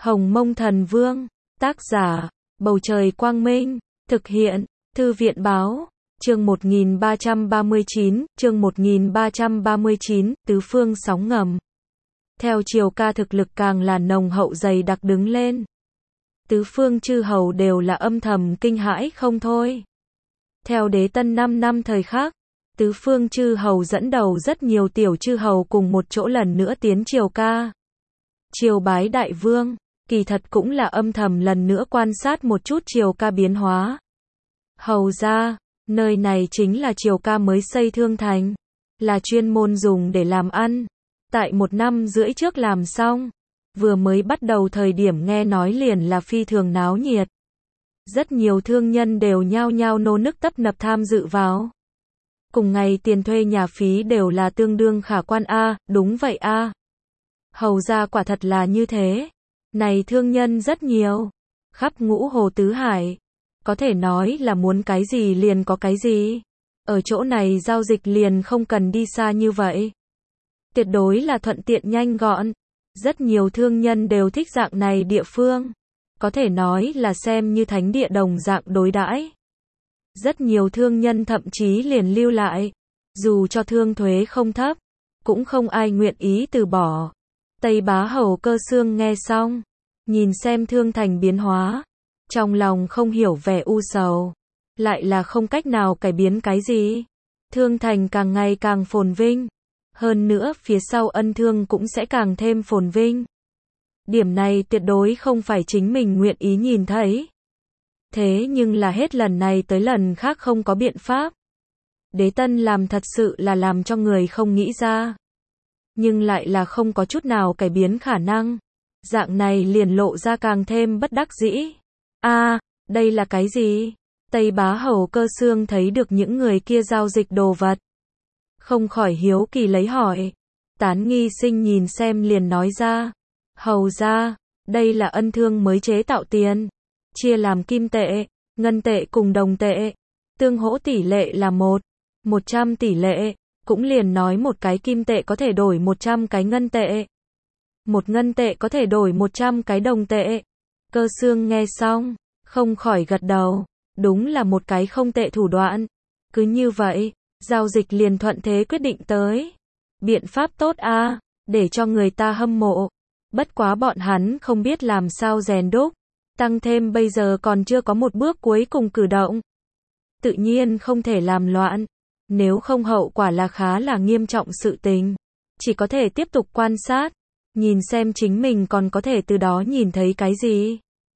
Hồng Mông Thần Vương, tác giả, Bầu Trời Quang Minh, thực hiện, Thư viện Báo, chương 1339, Tứ Phương Sóng Ngầm. Theo Triều Ca thực lực càng là nồng hậu dày đặc đứng lên. Tứ phương chư hầu đều là âm thầm kinh hãi không thôi. Theo Đế Tân 5 năm thời khắc, tứ phương chư hầu dẫn đầu rất nhiều tiểu chư hầu cùng một chỗ lần nữa tiến Triều Ca. Triều bái đại vương, kỳ thật cũng là âm thầm lần nữa quan sát một chút Triều Ca biến hóa. Hầu ra, nơi này chính là Triều Ca mới xây Thương Thành, là chuyên môn dùng để làm ăn. Tại 1 năm rưỡi trước làm xong, vừa mới bắt đầu thời điểm nghe nói liền là phi thường náo nhiệt. Rất nhiều thương nhân đều nhao nhao nô nức tấp nập tham dự vào. Cùng ngày tiền thuê nhà phí đều là tương đương khả quan a, đúng vậy a. Hầu ra quả thật là như thế. Này thương nhân rất nhiều, khắp ngũ hồ tứ hải, có thể nói là muốn cái gì liền có cái gì. Ở chỗ này giao dịch liền không cần đi xa như vậy. Tuyệt đối là thuận tiện nhanh gọn. Rất nhiều thương nhân đều thích dạng này địa phương. Có thể nói là xem như thánh địa đồng dạng đối đãi. Rất nhiều thương nhân thậm chí liền lưu lại. Dù cho thương thuế không thấp, cũng không ai nguyện ý từ bỏ. Tây Bá Hầu Cơ Xương nghe xong, nhìn xem Thương Thành biến hóa, trong lòng không hiểu vẻ u sầu. Lại là không cách nào cải biến cái gì. Thương Thành càng ngày càng phồn vinh. Hơn nữa phía sau Ân Thương cũng sẽ càng thêm phồn vinh. Điểm này tuyệt đối không phải chính mình nguyện ý nhìn thấy. Thế nhưng là hết lần này tới lần khác không có biện pháp. Đế Tân làm thật sự là làm cho người không nghĩ ra. Nhưng lại là không có chút nào cải biến khả năng. Dạng này liền lộ ra càng thêm bất đắc dĩ. Đây là cái gì? Tây Bá Hầu Cơ Xương thấy được những người kia giao dịch đồ vật. Không khỏi hiếu kỳ lấy hỏi. Tán Nghi Sinh nhìn xem liền nói ra. Hầu ra, đây là Ân Thương mới chế tạo tiền. Chia làm kim tệ, ngân tệ cùng đồng tệ. Tương hỗ tỷ lệ là 100 tỷ lệ. Cũng liền nói một cái kim tệ có thể đổi 100 cái ngân tệ. Một ngân tệ có thể đổi 100 cái đồng tệ. Cơ Xương nghe xong, không khỏi gật đầu. Đúng là một cái không tệ thủ đoạn. Cứ như vậy, giao dịch liền thuận thế quyết định tới. Biện pháp tốt a, để cho người ta hâm mộ. Bất quá bọn hắn không biết làm sao rèn đúc. Tăng thêm bây giờ còn chưa có một bước cuối cùng cử động. Tự nhiên không thể làm loạn. Nếu không hậu quả là khá là nghiêm trọng sự tình. Chỉ có thể tiếp tục quan sát. Nhìn xem chính mình còn có thể từ đó nhìn thấy cái gì.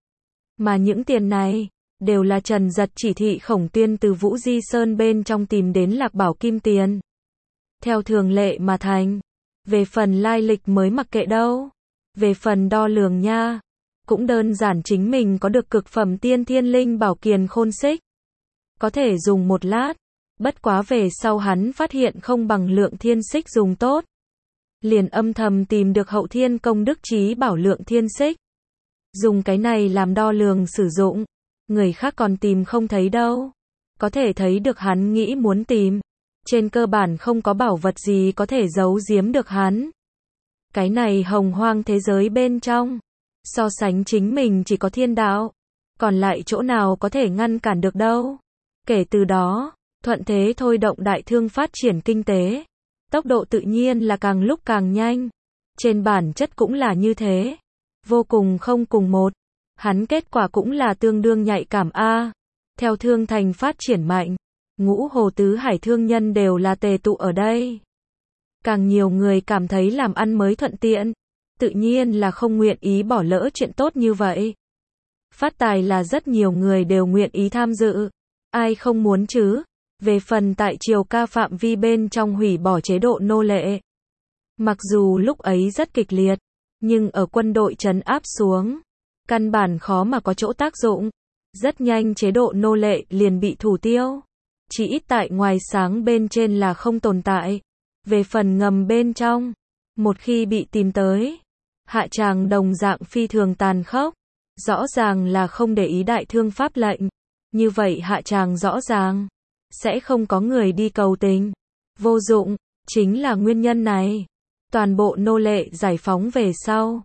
Mà những tiền này đều là Trần Giật chỉ thị Khổng Tuyên từ Vũ Di Sơn bên trong tìm đến Lạc Bảo Kim tiền. Theo thường lệ mà thành. Về phần lai lịch mới mặc kệ đâu. Về phần đo lường nha. Cũng đơn giản chính mình có được cực phẩm tiên thiên linh bảo kiền khôn xích. Có thể dùng một lát. Bất quá về sau hắn phát hiện không bằng lượng thiên xích dùng tốt. Liền âm thầm tìm được hậu thiên công đức trí bảo lượng thiên xích. Dùng cái này làm đo lường sử dụng. Người khác còn tìm không thấy đâu. Có thể thấy được hắn nghĩ muốn tìm. Trên cơ bản không có bảo vật gì có thể giấu giếm được hắn. Cái này hồng hoang thế giới bên trong. So sánh chính mình chỉ có thiên đạo. Còn lại chỗ nào có thể ngăn cản được đâu. Kể từ đó, thuận thế thôi động đại thương phát triển kinh tế. Tốc độ tự nhiên là càng lúc càng nhanh. Trên bản chất cũng là như thế. Vô cùng không cùng một. Hắn kết quả cũng là tương đương nhạy cảm a. Theo Thương Thành phát triển mạnh, ngũ hồ tứ hải thương nhân đều là tề tụ ở đây. Càng nhiều người cảm thấy làm ăn mới thuận tiện, tự nhiên là không nguyện ý bỏ lỡ chuyện tốt như vậy. Phát tài là rất nhiều người đều nguyện ý tham dự. Ai không muốn chứ? Về phần tại Triều Ca phạm vi bên trong hủy bỏ chế độ nô lệ. Mặc dù lúc ấy rất kịch liệt, nhưng ở quân đội trấn áp xuống, căn bản khó mà có chỗ tác dụng. Rất nhanh chế độ nô lệ liền bị thủ tiêu. Chỉ ít tại ngoài sáng bên trên là không tồn tại. Về phần ngầm bên trong, một khi bị tìm tới, hạ tràng đồng dạng phi thường tàn khốc. Rõ ràng là không để ý đại thương pháp lệnh. Như vậy hạ tràng rõ ràng sẽ không có người đi cầu tình. Vô dụng, chính là nguyên nhân này. Toàn bộ nô lệ giải phóng về sau,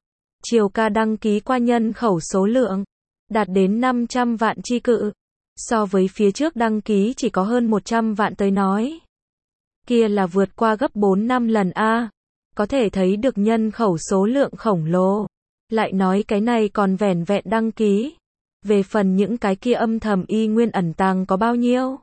Triều ca đăng ký qua nhân khẩu số lượng đạt đến 500 vạn chi cự. So với phía trước đăng ký chỉ có hơn 100 vạn tới nói. Kia là vượt qua gấp 4-5 lần a. Có thể thấy được nhân khẩu số lượng khổng lồ. Lại nói cái này còn vẻn vẹn đăng ký. Về phần những cái kia âm thầm y nguyên ẩn tàng có bao nhiêu?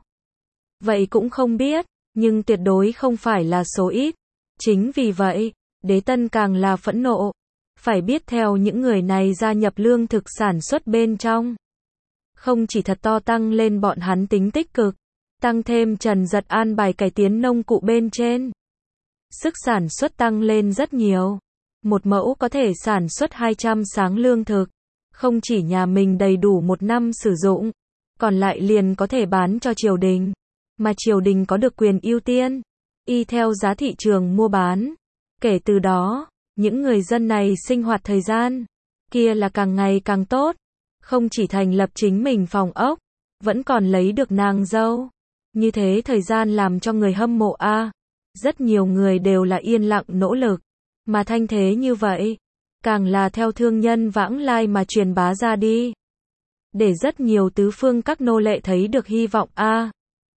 Vậy cũng không biết, nhưng tuyệt đối không phải là số ít. Chính vì vậy, Đế Tân càng là phẫn nộ. Phải biết theo những người này gia nhập lương thực sản xuất bên trong. Không chỉ thật to tăng lên bọn hắn tính tích cực, tăng thêm Trần Dật an bài cải tiến nông cụ bên trên. Sức sản xuất tăng lên rất nhiều. Một mẫu có thể sản xuất 200 sáng lương thực. Không chỉ nhà mình đầy đủ một năm sử dụng, còn lại liền có thể bán cho triều đình. Mà triều đình có được quyền ưu tiên, y theo giá thị trường mua bán. Kể từ đó, những người dân này sinh hoạt thời gian kia là càng ngày càng tốt. Không chỉ thành lập chính mình phòng ốc, vẫn còn lấy được nàng dâu. Như thế thời gian làm cho người hâm mộ a. Rất nhiều người đều là yên lặng nỗ lực. Mà thanh thế như vậy, càng là theo thương nhân vãng lai mà truyền bá ra đi. Để rất nhiều tứ phương các nô lệ thấy được hy vọng a.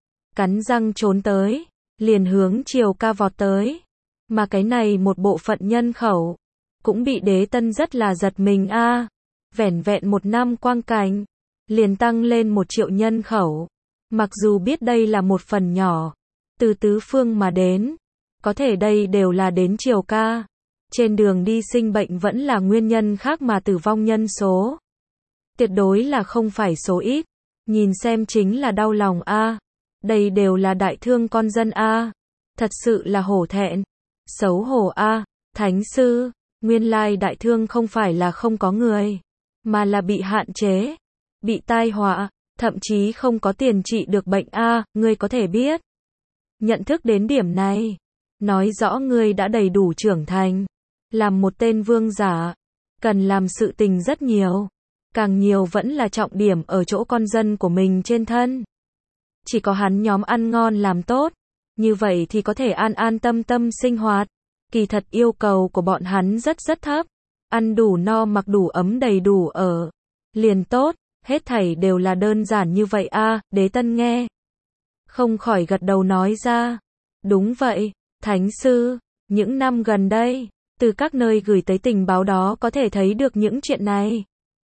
Cắn răng trốn tới, liền hướng Triều ca vọt tới. Mà cái này một bộ phận nhân khẩu, cũng bị Đế Tân rất là giật mình a. Vẻn vẹn một năm quang cảnh, liền tăng lên 1 triệu nhân khẩu. Mặc dù biết đây là một phần nhỏ, từ tứ phương mà đến, có thể đây đều là đến Triều ca. Trên đường đi sinh bệnh vẫn là nguyên nhân khác mà tử vong nhân số. Tuyệt đối là không phải số ít. Nhìn xem chính là đau lòng a. Đây đều là đại thương con dân a. Thật sự là hổ thẹn. Xấu hổ a. Thánh sư, nguyên lai đại thương không phải là không có người, mà là bị hạn chế, bị tai họa, thậm chí không có tiền trị được bệnh a. Ngươi có thể biết. Nhận thức đến điểm này, nói rõ ngươi đã đầy đủ trưởng thành. Làm một tên vương giả, cần làm sự tình rất nhiều. Càng nhiều vẫn là trọng điểm ở chỗ con dân của mình trên thân. Chỉ có hắn nhóm ăn ngon làm tốt, như vậy thì có thể an an tâm tâm sinh hoạt. Kỳ thật yêu cầu của bọn hắn rất thấp. Ăn đủ no mặc đủ ấm đầy đủ ở. Liền tốt, hết thảy đều là đơn giản như vậy a. Đế Tân nghe. Không khỏi gật đầu nói ra. Đúng vậy, Thánh sư, những năm gần đây, từ các nơi gửi tới tình báo đó có thể thấy được những chuyện này.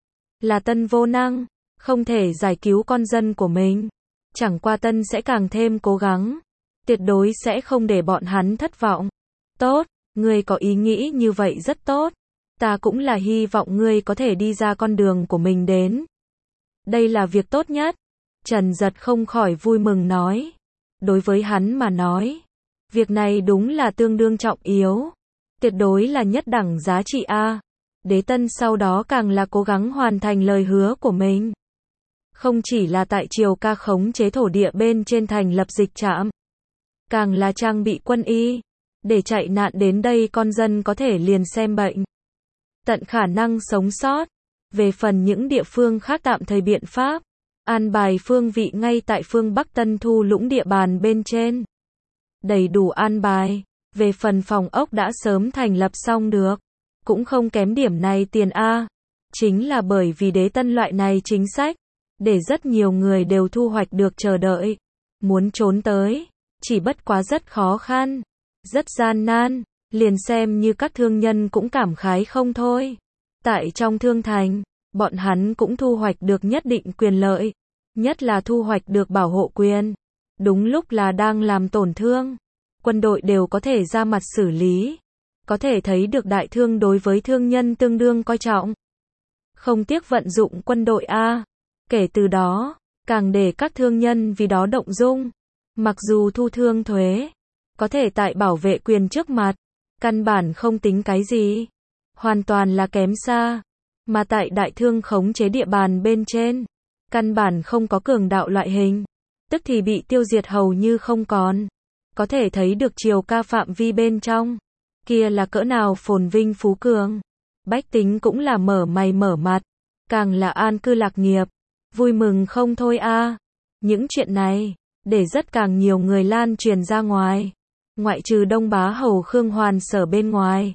Là Tân vô năng, không thể giải cứu con dân của mình. Chẳng qua Tân sẽ càng thêm cố gắng. Tuyệt đối sẽ không để bọn hắn thất vọng. Tốt, ngươi có ý nghĩ như vậy rất tốt. Ta cũng là hy vọng ngươi có thể đi ra con đường của mình đến. Đây là việc tốt nhất. Trần Dật không khỏi vui mừng nói. Đối với hắn mà nói, việc này đúng là tương đương trọng yếu. Tuyệt đối là nhất đẳng giá trị a. Đế Tân sau đó càng là cố gắng hoàn thành lời hứa của mình. Không chỉ là tại Triều ca khống chế thổ địa bên trên thành lập dịch trạm, càng là trang bị quân y, để chạy nạn đến đây con dân có thể liền xem bệnh, tận khả năng sống sót. Về phần những địa phương khác tạm thời biện pháp, an bài phương vị ngay tại phương Bắc Tân Thu Lũng địa bàn bên trên. Đầy đủ an bài. Về phần phòng ốc đã sớm thành lập xong được, cũng không kém điểm này tiền a. Chính là bởi vì Đế Tân loại này chính sách, để rất nhiều người đều thu hoạch được chờ đợi. Muốn trốn tới, chỉ bất quá rất khó khăn, rất gian nan, liền xem như các thương nhân cũng cảm khái không thôi. Tại trong thương thành, bọn hắn cũng thu hoạch được nhất định quyền lợi, nhất là thu hoạch được bảo hộ quyền. Đúng lúc là đang làm tổn thương, quân đội đều có thể ra mặt xử lý. Có thể thấy được đại thương đối với thương nhân tương đương coi trọng. Không tiếc vận dụng quân đội a. Kể từ đó, càng để các thương nhân vì đó động dung. Mặc dù thu thương thuế, có thể tại bảo vệ quyền trước mặt, căn bản không tính cái gì. Hoàn toàn là kém xa. Mà tại đại thương khống chế địa bàn bên trên, căn bản không có cường đạo loại hình. Tức thì bị tiêu diệt hầu như không còn. Có thể thấy được Triều ca phạm vi bên trong. Kia là cỡ nào phồn vinh phú cường. Bách tính cũng là mở mày mở mặt. Càng là an cư lạc nghiệp. Vui mừng không thôi a. Những chuyện này, để rất càng nhiều người lan truyền ra ngoài. Ngoại trừ Đông Bá Hầu Khương Hoàn Sở bên ngoài.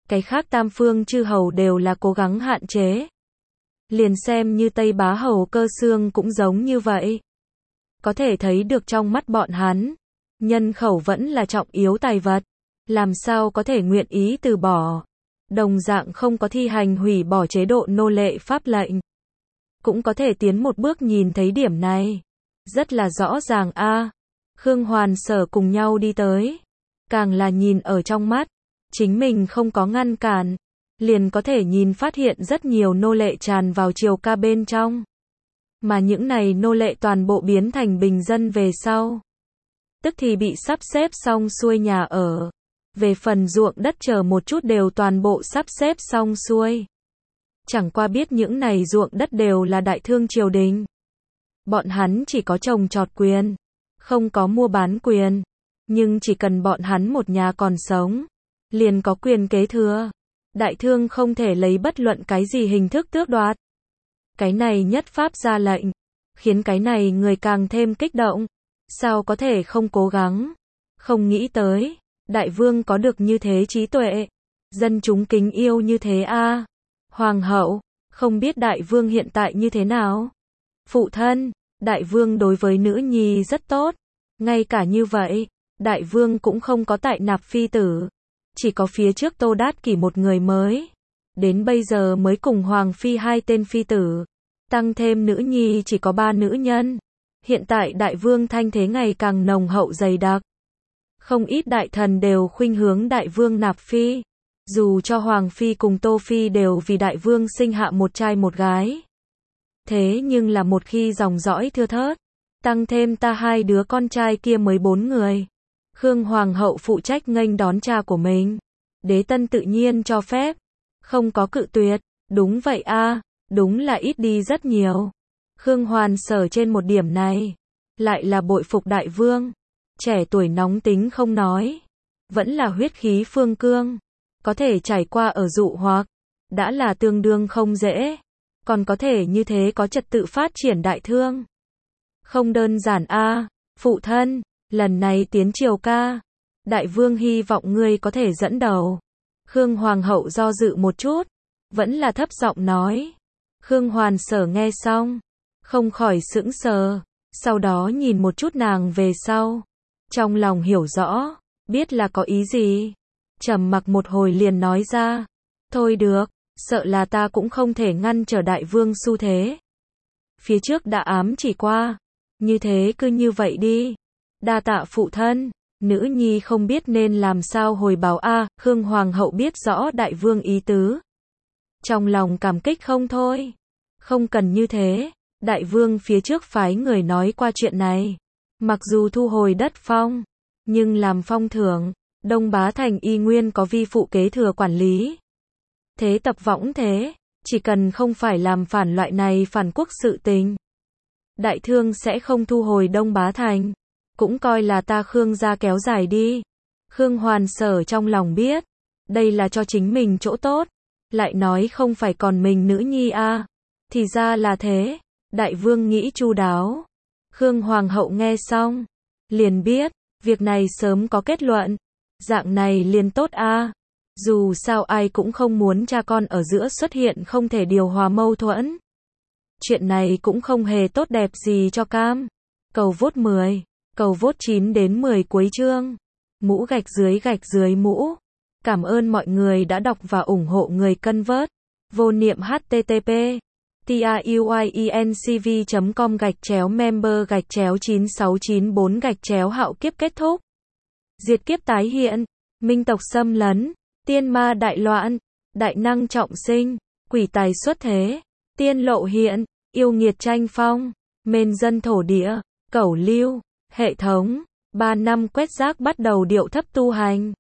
Cái khác tam phương chư hầu đều là cố gắng hạn chế. Liền xem như Tây Bá Hầu Cơ Xương cũng giống như vậy. Có thể thấy được trong mắt bọn hắn, nhân khẩu vẫn là trọng yếu tài vật, làm sao có thể nguyện ý từ bỏ. Đồng dạng không có thi hành hủy bỏ chế độ nô lệ pháp lệnh. Cũng có thể tiến một bước nhìn thấy điểm này. Rất là rõ ràng a. Khương Hoàn Sở cùng nhau đi tới. Càng là nhìn ở trong mắt, chính mình không có ngăn cản, liền có thể nhìn phát hiện rất nhiều nô lệ tràn vào triều ca bên trong. Mà những này nô lệ toàn bộ biến thành bình dân về sau. Tức thì bị sắp xếp xong xuôi nhà ở. Về phần ruộng đất chờ một chút đều toàn bộ sắp xếp xong xuôi. Chẳng qua biết những này ruộng đất đều là đại thương triều đình. Bọn hắn chỉ có trồng trọt quyền, không có mua bán quyền. Nhưng chỉ cần bọn hắn một nhà còn sống, liền có quyền kế thừa. Đại thương không thể lấy bất luận cái gì hình thức tước đoạt. Cái này nhất pháp ra lệnh, khiến cái này người càng thêm kích động. Sao có thể không cố gắng, không nghĩ tới, đại vương có được như thế trí tuệ, dân chúng kính yêu như thế a. Hoàng hậu, không biết đại vương hiện tại như thế nào? Phụ thân, đại vương đối với nữ nhi rất tốt, ngay cả như vậy, đại vương cũng không có tại nạp phi tử, chỉ có phía trước Tô Đát Kỷ một người mới, đến bây giờ mới cùng hoàng phi 2 tên phi tử, tăng thêm nữ nhi chỉ có 3 nữ nhân. Hiện tại đại vương thanh thế ngày càng nồng hậu dày đặc. Không ít đại thần đều khuynh hướng đại vương nạp phi. Dù cho hoàng phi cùng Tô phi đều vì đại vương sinh hạ một trai một gái. Thế nhưng là một khi dòng dõi thưa thớt, tăng thêm ta 2 đứa con trai kia mới 4 người. Khương hoàng hậu phụ trách nghênh đón cha của mình. Đế tân tự nhiên cho phép, không có cự tuyệt. Đúng vậy a, đúng là ít đi rất nhiều. Khương Hoàn Sở trên một điểm này, lại là bội phục đại vương. Trẻ tuổi nóng tính không nói, vẫn là huyết khí phương cương, có thể trải qua ở dụ hoặc, đã là tương đương không dễ, còn có thể như thế có trật tự phát triển đại thương. Không đơn giản a, phụ thân, lần này tiến triều ca, đại vương hy vọng ngươi có thể dẫn đầu. Khương hoàng hậu do dự một chút, vẫn là thấp giọng nói. Khương Hoàn Sở nghe xong, không khỏi sững sờ, sau đó nhìn một chút nàng về sau, trong lòng hiểu rõ, biết là có ý gì. Trầm mặc một hồi liền nói ra, thôi được, sợ là ta cũng không thể ngăn trở đại vương xu thế. Phía trước đã ám chỉ qua, như thế cứ như vậy đi. Đa tạ phụ thân, nữ nhi không biết nên làm sao hồi báo a. Khương hoàng hậu biết rõ đại vương ý tứ, trong lòng cảm kích không thôi. Không cần như thế, đại vương phía trước phái người nói qua chuyện này. Mặc dù thu hồi đất phong, nhưng làm phong thưởng, Đông Bá Thành y nguyên có vi phụ kế thừa quản lý. Thế tập võng thế, chỉ cần không phải làm phản loại này phản quốc sự tình, đại thương sẽ không thu hồi Đông Bá Thành. Cũng coi là ta Khương gia kéo dài đi. Khương Hoàn Sở trong lòng biết, đây là cho chính mình chỗ tốt. Lại nói không phải còn mình nữ nhi a. Thì ra là thế, đại vương nghĩ chu đáo. Khương hoàng hậu nghe xong, liền biết, việc này sớm có kết luận. Dạng này liền tốt a. Dù sao ai cũng không muốn cha con ở giữa xuất hiện không thể điều hòa mâu thuẫn. Chuyện này cũng không hề tốt đẹp gì cho cam. Cầu vote 10, cầu vote 9 đến 10 cuối chương. Mũ gạch dưới mũ. Cảm ơn mọi người đã đọc và ủng hộ người cân vớt. Vô niệm http truyencv.com/member/9694 hạo kiếp kết thúc. Diệt kiếp tái hiện, minh tộc xâm lấn, tiên ma đại loạn, đại năng trọng sinh, quỷ tài xuất thế, tiên lộ hiện, yêu nghiệt tranh phong, mền dân thổ địa, cẩu lưu, hệ thống, 3 năm quét rác bắt đầu điệu thấp tu hành.